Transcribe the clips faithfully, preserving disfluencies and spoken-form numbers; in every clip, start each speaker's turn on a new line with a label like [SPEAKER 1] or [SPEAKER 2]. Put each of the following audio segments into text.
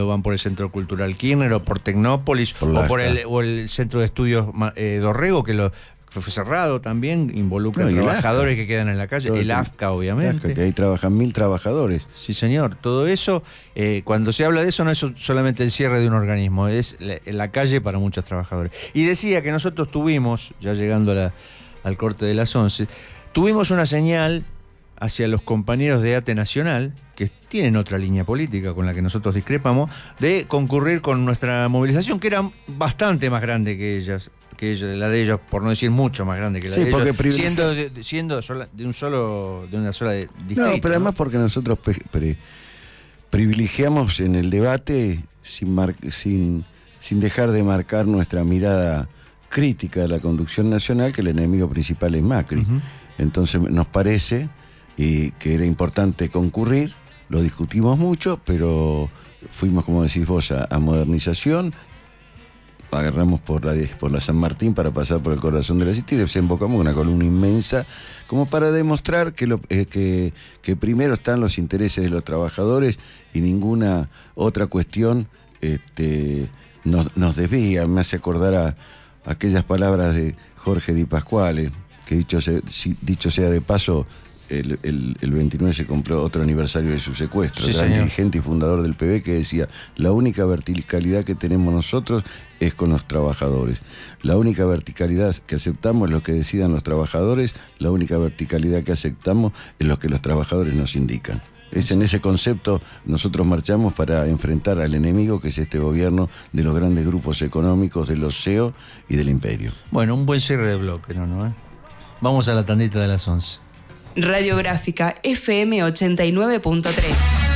[SPEAKER 1] van por el Centro Cultural Kirchner o por Tecnópolis
[SPEAKER 2] por
[SPEAKER 1] o por el, o el Centro de Estudios eh, Dorrego, que lo fue cerrado también, involucra
[SPEAKER 2] no,
[SPEAKER 1] trabajadores que quedan en la calle, el AFCA obviamente.
[SPEAKER 2] El AFCA, que ahí trabajan mil trabajadores.
[SPEAKER 1] Sí, señor, todo eso, eh, cuando se habla de eso no es solamente el cierre de un organismo, es la, la calle para muchos trabajadores. Y decía que nosotros tuvimos, ya llegando a la, al corte de las once, tuvimos una señal hacia los compañeros de ATE Nacional, que tienen otra línea política con la que nosotros discrepamos, de concurrir con nuestra movilización, que era bastante más grande que ellas, que ella, la de ellos, por no decir mucho más grande que la
[SPEAKER 2] sí,
[SPEAKER 1] de ellos,
[SPEAKER 2] privileg...
[SPEAKER 1] siendo, de, siendo sola, de un solo, de una sola distrito.
[SPEAKER 2] No, pero además ¿no? porque nosotros pre pre privilegiamos en el debate sin, mar sin, sin dejar de marcar nuestra mirada crítica de la conducción nacional, que el enemigo principal es Macri. Uh-huh. Entonces nos parece y que era importante concurrir, lo discutimos mucho, pero fuimos, como decís vos, a, a modernización, agarramos por la, por la San Martín para pasar por el corazón de la City y desembocamos una columna inmensa, como para demostrar que, lo, eh, que, que primero están los intereses de los trabajadores y ninguna otra cuestión este, nos, nos desvía. Me hace acordar a, a aquellas palabras de Jorge Di Pasquale, que dicho sea, dicho sea de paso, El, el, el veintinueve se compró otro aniversario de su secuestro. Sí, gran dirigente y fundador del P B, que decía: la única verticalidad que tenemos nosotros es con los trabajadores. La única verticalidad que aceptamos es lo que decidan los trabajadores. La única verticalidad que aceptamos es lo que los trabajadores nos indican. Es en ese concepto nosotros marchamos para enfrentar al enemigo, que es este gobierno de los grandes grupos económicos, de los C E O y del imperio.
[SPEAKER 1] Bueno, un buen cierre de bloque, ¿no? ¿no eh? Vamos a la tandita de las once.
[SPEAKER 3] Radiográfica F M ochenta y nueve punto tres.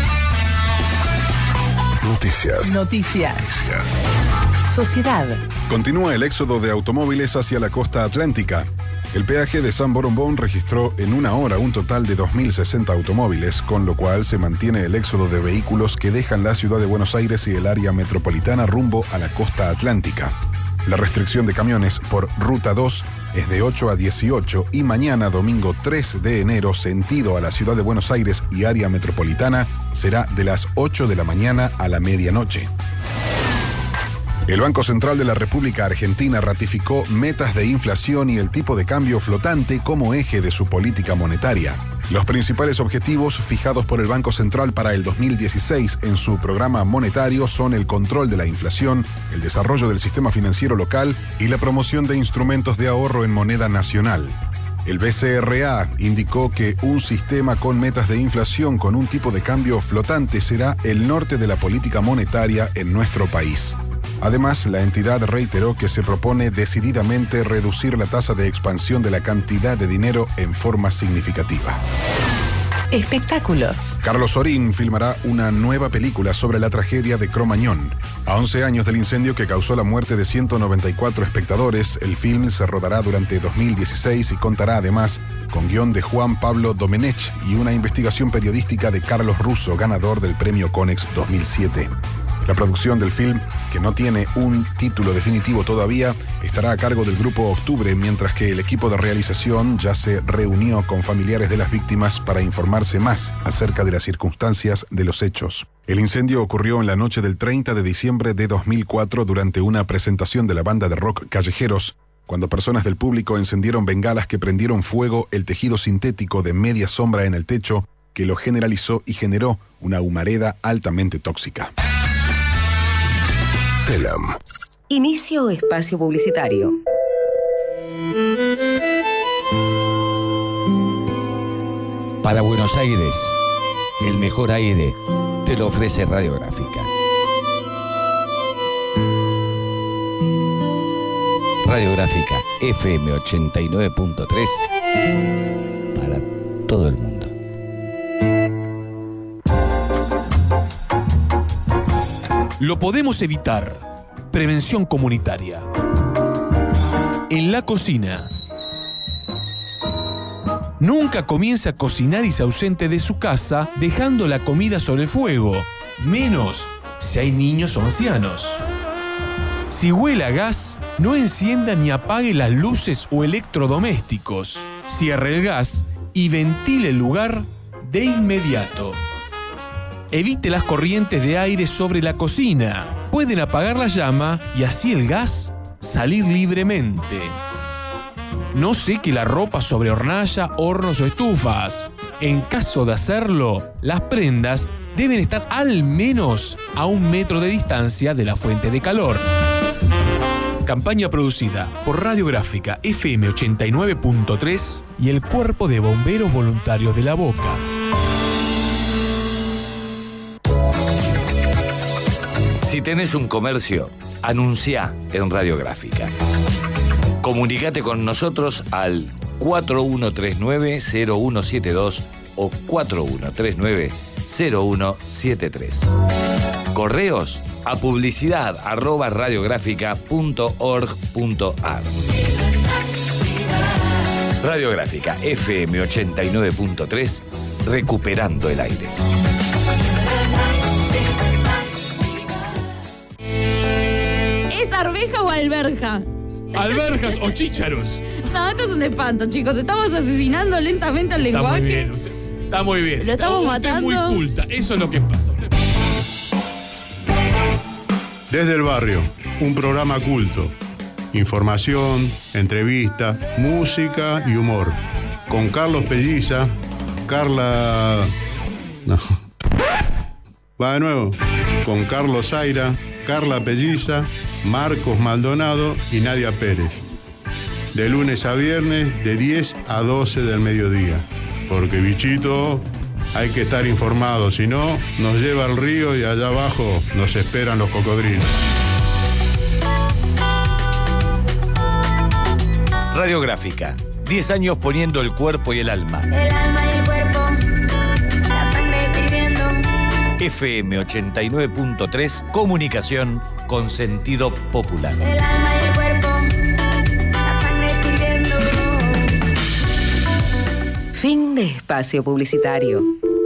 [SPEAKER 4] Noticias.
[SPEAKER 3] Noticias.
[SPEAKER 4] Noticias.
[SPEAKER 3] Sociedad.
[SPEAKER 4] Continúa el éxodo de automóviles hacia la costa atlántica. El peaje de San Borombón registró en una hora un total de dos mil sesenta automóviles, con lo cual se mantiene el éxodo de vehículos que dejan la ciudad de Buenos Aires y el área metropolitana rumbo a la costa atlántica. La restricción de camiones por Ruta dos es de ocho a dieciocho y mañana, domingo tres de enero, sentido a la ciudad de Buenos Aires y área metropolitana, será de las ocho de la mañana a la medianoche. El Banco Central de la República Argentina ratificó metas de inflación y el tipo de cambio flotante como eje de su política monetaria. Los principales objetivos fijados por el Banco Central para el dos mil dieciséis en su programa monetario son el control de la inflación, el desarrollo del sistema financiero local y la promoción de instrumentos de ahorro en moneda nacional. El B C R A indicó que un sistema con metas de inflación con un tipo de cambio flotante será el norte de la política monetaria en nuestro país. Además, la entidad reiteró que se propone decididamente reducir la tasa de expansión de la cantidad de dinero en forma significativa.
[SPEAKER 3] Espectáculos.
[SPEAKER 4] Carlos Sorín filmará una nueva película sobre la tragedia de Cromañón. A once años del incendio que causó la muerte de ciento noventa y cuatro espectadores, el film se rodará durante dos mil dieciséis y contará además con guión de Juan Pablo Domenech y una investigación periodística de Carlos Russo, ganador del premio Conex dos mil siete. La producción del film, que no tiene un título definitivo todavía, estará a cargo del Grupo Octubre, mientras que el equipo de realización ya se reunió con familiares de las víctimas para informarse más acerca de las circunstancias de los hechos. El incendio ocurrió en la noche del treinta de diciembre de dos mil cuatro durante una presentación de la banda de rock Callejeros, cuando personas del público encendieron bengalas que prendieron fuego el tejido sintético de media sombra en el techo, que lo generalizó y generó una humareda altamente tóxica.
[SPEAKER 3] Telam. Inicio espacio publicitario.
[SPEAKER 5] Para Buenos Aires, el mejor aire te lo ofrece Radiográfica. Radiográfica F M ochenta y nueve punto tres para todo el mundo.
[SPEAKER 6] Lo podemos evitar. Prevención comunitaria. En la cocina. Nunca comience a cocinar y se ausente de su casa dejando la comida sobre el fuego, menos si hay niños o ancianos. Si huele a gas, no encienda ni apague las luces o electrodomésticos. Cierre el gas y ventile el lugar de inmediato. Evite las corrientes de aire sobre la cocina. Pueden apagar la llama y así el gas salir libremente. No seque la ropa sobre hornalla, hornos o estufas. En caso de hacerlo, las prendas deben estar al menos a un metro de distancia de la fuente de calor. Campaña producida por Radiográfica F M ochenta y nueve punto tres y el Cuerpo de Bomberos Voluntarios de La Boca.
[SPEAKER 5] Si tenés un comercio, anunciá en Radiográfica. Comunicate con nosotros al cuatro uno tres nueve cero uno siete dos o cuatro uno tres nueve cero uno siete tres. Correos a publicidad arroba radiográfica punto org punto ar. Radiográfica F M ochenta y nueve punto tres, recuperando el aire.
[SPEAKER 7] ¿Es arveja o alberja?
[SPEAKER 6] Alberjas o chícharos.
[SPEAKER 7] No, esto es un espanto, chicos. Estamos asesinando lentamente al
[SPEAKER 6] Está muy
[SPEAKER 7] lenguaje.
[SPEAKER 6] bien, usted. Está muy bien.
[SPEAKER 7] Lo estamos
[SPEAKER 6] Usted
[SPEAKER 7] matando.
[SPEAKER 6] es muy culta. Eso es lo que pasa.
[SPEAKER 8] Desde el barrio, un programa culto. Información, entrevista, música y humor. Con Carlos Pelliza, Carla... No. Va de nuevo. Con Carlos Zaira, Carla Pelliza, Marcos Maldonado y Nadia Pérez. De lunes a viernes, de diez a doce del mediodía. Porque, bichito, hay que estar informado, si no, nos lleva al río y allá abajo nos esperan los cocodrilos.
[SPEAKER 5] Radiográfica, diez años poniendo el cuerpo y el alma.
[SPEAKER 9] El alma y el cuerpo, la sangre hirviendo.
[SPEAKER 5] F M ochenta y nueve punto tres, comunicación con sentido popular.
[SPEAKER 9] El alma y el cuerpo, la sangre hirviendo.
[SPEAKER 3] Fin de espacio publicitario.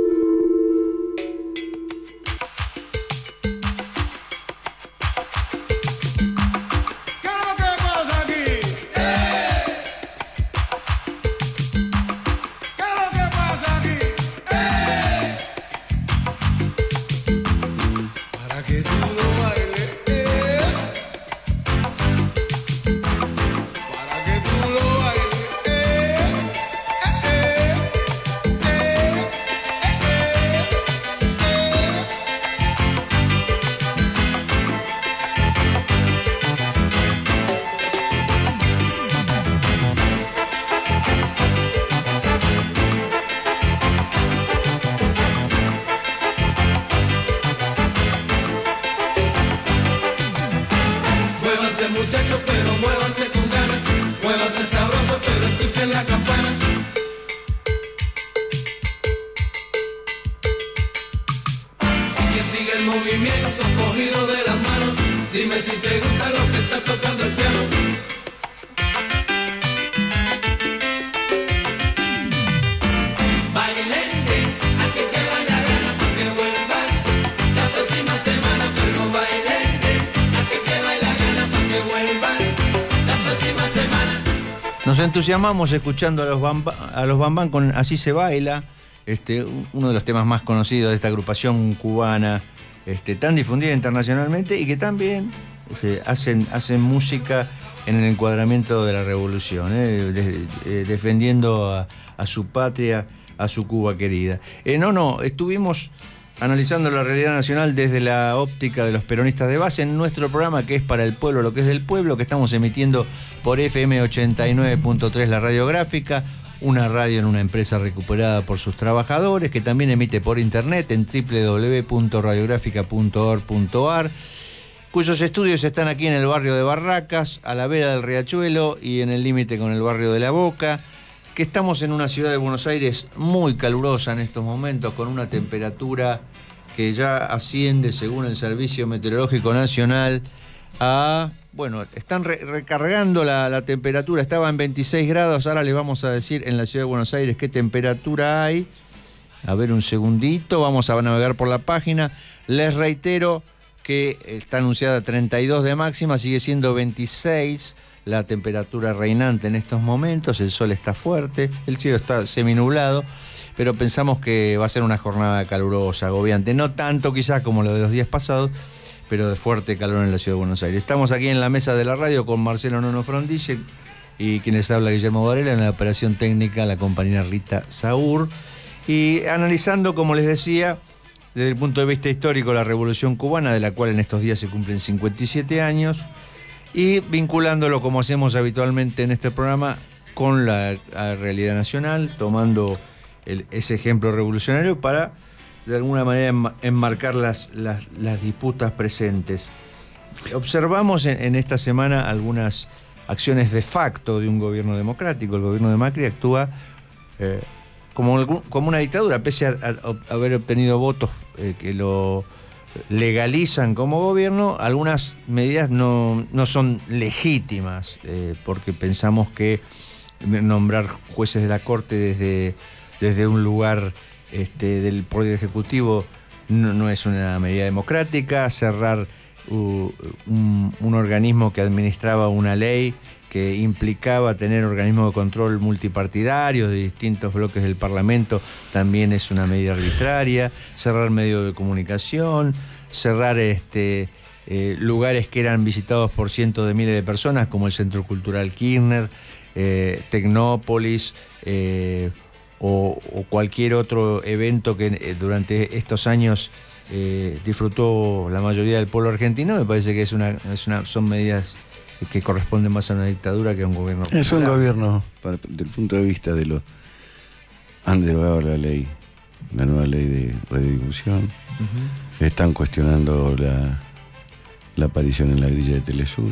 [SPEAKER 10] Muchachos, pero muévanse con ganas, muévanse sabroso, pero escuchen la campana. Y que siga el movimiento cogido de las manos, dime si te gusta lo que está tocando el piano. Bailende, a que que vaya gana pa' que vuelvan la próxima semana, pero bailende, a que que vaya gana pa' que vuelvan la próxima semana.
[SPEAKER 1] Nos entusiasmamos escuchando a los Bambán, a los Bambán con Así se baila, este, uno de los temas más conocidos de esta agrupación cubana, este, tan difundida internacionalmente y que también este, hacen, hacen música en el encuadramiento de la revolución, eh, de, de, defendiendo a, a su patria, a su Cuba querida. Eh, no, no, estuvimos analizando la realidad nacional desde la óptica de los peronistas de base en nuestro programa que es para el pueblo, lo que es del pueblo, que estamos emitiendo por F M ochenta y nueve punto tres, la Radiográfica, una radio en una empresa recuperada por sus trabajadores, que también emite por internet en doble u doble u doble u punto radiográfica punto org punto ar, cuyos estudios están aquí en el barrio de Barracas, a la vera del Riachuelo y en el límite con el barrio de La Boca, que estamos en una ciudad de Buenos Aires muy calurosa en estos momentos, con una temperatura que ya asciende, según el Servicio Meteorológico Nacional, a... Bueno, están re recargando la, la temperatura, estaba en veintiséis grados, ahora les vamos a decir en la ciudad de Buenos Aires qué temperatura hay. A ver un segundito, vamos a navegar por la página. Les reitero que está anunciada treinta y dos de máxima, sigue siendo veintiséis la temperatura reinante en estos momentos, el sol está fuerte, el cielo está seminublado, pero pensamos que va a ser una jornada calurosa, agobiante, no tanto quizás como lo de los días pasados, pero de fuerte calor en la ciudad de Buenos Aires. Estamos aquí en la mesa de la radio con Marcelo Nono Frondizi y quienes habla Guillermo Varela, en la operación técnica la compañera Rita Saúr, y analizando, como les decía, desde el punto de vista histórico, la Revolución Cubana, de la cual en estos días se cumplen cincuenta y siete años, y vinculándolo, como hacemos habitualmente en este programa, con la, la realidad nacional, tomando el, ese ejemplo revolucionario para, de alguna manera, enmarcar las, las, las disputas presentes. Observamos en, en esta semana algunas acciones de facto de un gobierno democrático. El gobierno de Macri actúa eh, como, como una dictadura, pese a, a, a haber obtenido votos eh, que lo legalizan como gobierno. Algunas medidas no, no son legítimas, eh, porque pensamos que nombrar jueces de la Corte desde, desde un lugar este, del Poder Ejecutivo no, no es una medida democrática. Cerrar uh, un, un organismo que administraba una ley que implicaba tener organismos de control multipartidarios de distintos bloques del Parlamento también es una medida arbitraria. Cerrar medios de comunicación, cerrar este, eh, lugares que eran visitados por cientos de miles de personas, como el Centro Cultural Kirchner, eh, Tecnópolis, eh, o, o cualquier otro evento que eh, durante estos años eh, disfrutó la mayoría del pueblo argentino. Me parece que es una, es una, son medidas que corresponden más a una dictadura que a un gobierno popular.
[SPEAKER 2] Es un gobierno, para, desde el punto de vista de los... Han derogado la ley, la nueva ley de radiodifusión. Uh-huh. Están cuestionando la, la aparición en la grilla de Telesur.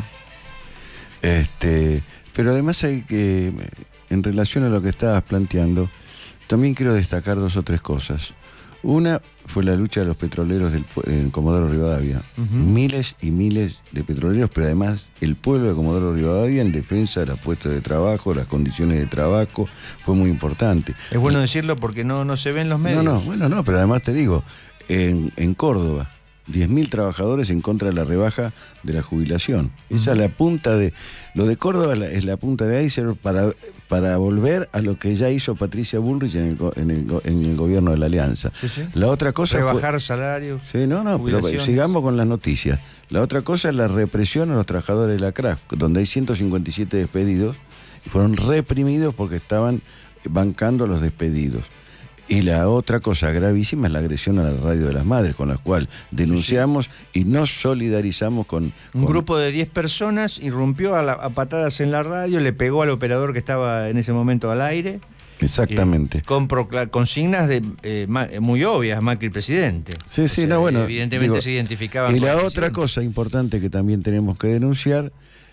[SPEAKER 2] Este, pero además hay que, en relación a lo que estabas planteando, también quiero destacar dos o tres cosas. Una fue la lucha de los petroleros del en Comodoro Rivadavia. Uh-huh. Miles y miles de petroleros, pero además el pueblo de Comodoro Rivadavia en defensa de los puestos de trabajo, las condiciones de trabajo, fue muy importante.
[SPEAKER 1] Es bueno decirlo porque no, no se ven los medios.
[SPEAKER 2] No, no, bueno, no, pero además te digo, en, en Córdoba, diez mil trabajadores en contra de la rebaja de la jubilación. Uh-huh. Esa es la punta de... Lo de Córdoba es la punta de iceberg para, para volver a lo que ya hizo Patricia Bullrich en el, en el, en el gobierno de la Alianza.
[SPEAKER 1] Sí, sí.
[SPEAKER 2] La otra cosa
[SPEAKER 1] Rebajar
[SPEAKER 2] fue,
[SPEAKER 1] salarios.
[SPEAKER 2] Sí, no, no, pero sigamos con las noticias. La otra cosa es la represión a los trabajadores de la C R A F, donde hay ciento cincuenta y siete despedidos y fueron reprimidos porque estaban bancando los despedidos. Y la otra cosa gravísima es la agresión a la Radio de las Madres, con la cual denunciamos sí. y nos solidarizamos con...
[SPEAKER 1] Un
[SPEAKER 2] con...
[SPEAKER 1] grupo de diez personas irrumpió a, la, a patadas en la radio, le pegó al operador que estaba en ese momento al aire.
[SPEAKER 2] Exactamente.
[SPEAKER 1] Eh, con procla- consignas de, eh, ma- muy obvias, Macri presidente.
[SPEAKER 2] Sí, sí, o sea, no, bueno.
[SPEAKER 1] Evidentemente
[SPEAKER 2] digo,
[SPEAKER 1] se identificaban
[SPEAKER 2] y
[SPEAKER 1] con
[SPEAKER 2] la
[SPEAKER 1] el
[SPEAKER 2] otra
[SPEAKER 1] presidente.
[SPEAKER 2] cosa importante que también tenemos que denunciar,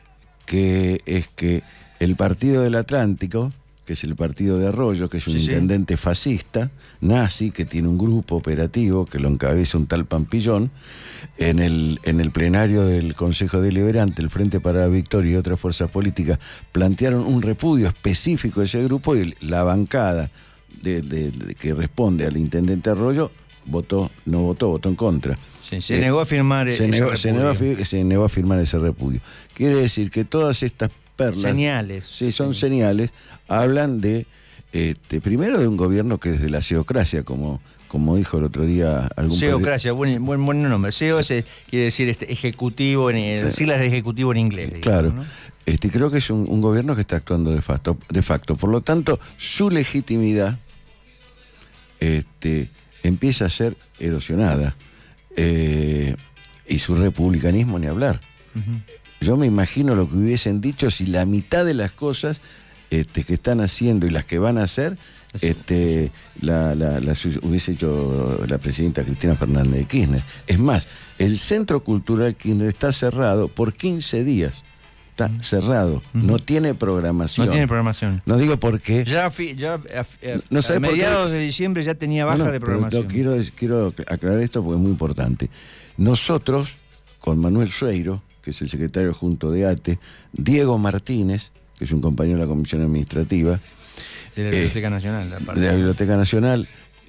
[SPEAKER 2] que es que el Partido del Atlántico, que es el partido de Arroyo, que es un sí, intendente sí. fascista, nazi, que tiene un grupo operativo que lo encabeza un tal Pampillón, en el, en el plenario del Consejo Deliberante, el Frente para la Victoria y otras fuerzas políticas plantearon un repudio específico de ese grupo, y la bancada de, de, de, que responde al intendente Arroyo votó, no votó, votó en contra.
[SPEAKER 1] Sí, se eh, negó a firmar
[SPEAKER 2] se
[SPEAKER 1] ese
[SPEAKER 2] negó,
[SPEAKER 1] repudio.
[SPEAKER 2] Se negó, a, se negó a firmar ese repudio. Quiere decir que todas estas perlas...
[SPEAKER 1] Señales.
[SPEAKER 2] Sí, son sí. señales. Hablan de, este, primero de un gobierno que es de la seocracia, como, como dijo el otro día algún...
[SPEAKER 1] Seocracia, buen, buen, buen nombre. Seo sí. es, quiere decir este, ejecutivo, en, siglas de ejecutivo en inglés. Digamos,
[SPEAKER 2] claro.
[SPEAKER 1] ¿no?
[SPEAKER 2] Este, creo que es un, un gobierno que está actuando de facto, de facto. Por lo tanto, su legitimidad este, empieza a ser erosionada. Eh, y su republicanismo ni hablar. Uh-huh. Yo me imagino lo que hubiesen dicho si la mitad de las cosas este, que están haciendo y las que van a hacer este, la, la, la hubiese hecho la presidenta Cristina Fernández de Kirchner. Es más, el Centro Cultural Kirchner está cerrado por quince días. Está uh-huh. cerrado, uh-huh. no tiene programación.
[SPEAKER 1] No tiene programación.
[SPEAKER 2] No digo por qué.
[SPEAKER 1] Ya, fi, ya a, a,
[SPEAKER 2] no
[SPEAKER 1] a mediados de diciembre ya tenía baja
[SPEAKER 2] no, no,
[SPEAKER 1] de programación.
[SPEAKER 2] Quiero, quiero aclarar esto porque es muy importante. Nosotros, con Manuel Sueiro, que es el secretario junto de A T E, Diego Martínez, que es un compañero de la Comisión Administrativa.
[SPEAKER 1] De la Biblioteca eh, Nacional. La
[SPEAKER 2] de la Biblioteca Nacional,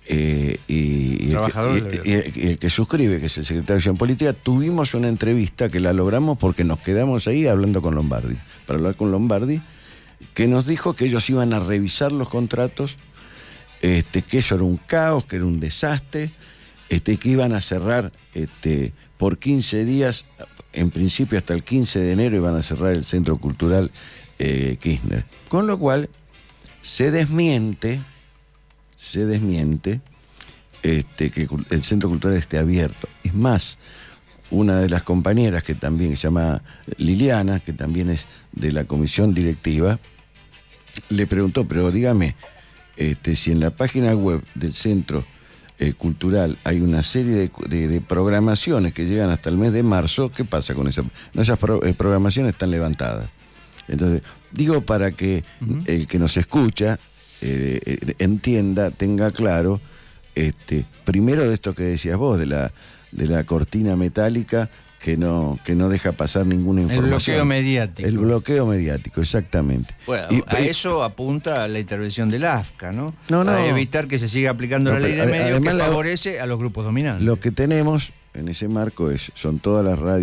[SPEAKER 2] eh, y, y,
[SPEAKER 1] Trabajador
[SPEAKER 2] el que, y, y- y el que suscribe, que es el secretario de Acción Política, tuvimos una entrevista que la logramos porque nos quedamos ahí hablando con Lombardi, para hablar con Lombardi, que nos dijo que ellos iban a revisar los contratos, este, que eso era un caos, que era un desastre, este, que iban a cerrar este, por quince días, en principio hasta el quince de enero iban a cerrar el Centro Cultural eh, Kirchner. Con lo cual se desmiente, se desmiente este, que el Centro Cultural esté abierto. Es más, una de las compañeras que también se llama Liliana, que también es de la comisión directiva, le preguntó, pero dígame, este, si en la página web del Centro eh, Cultural hay una serie de, de- de programaciones que llegan hasta el mes de marzo, ¿qué pasa con esa? No, esas pro- eh, programaciones están levantadas. Entonces, digo para que uh-huh. el que nos escucha eh, eh, entienda, tenga claro, este, primero de esto que decías vos, de la, de la cortina metálica que no, que no deja pasar ninguna información.
[SPEAKER 1] El bloqueo mediático.
[SPEAKER 2] El bloqueo mediático, exactamente.
[SPEAKER 1] Bueno,
[SPEAKER 2] Y-
[SPEAKER 1] a eso apunta la intervención del A F C A, ¿no?
[SPEAKER 2] No, no.
[SPEAKER 1] A evitar que se siga aplicando
[SPEAKER 2] No,
[SPEAKER 1] la ley
[SPEAKER 2] pero
[SPEAKER 1] de
[SPEAKER 2] ade-
[SPEAKER 1] medios que
[SPEAKER 2] además la-
[SPEAKER 1] favorece a los grupos dominantes.
[SPEAKER 2] Lo que tenemos en ese marco es, son todas las radios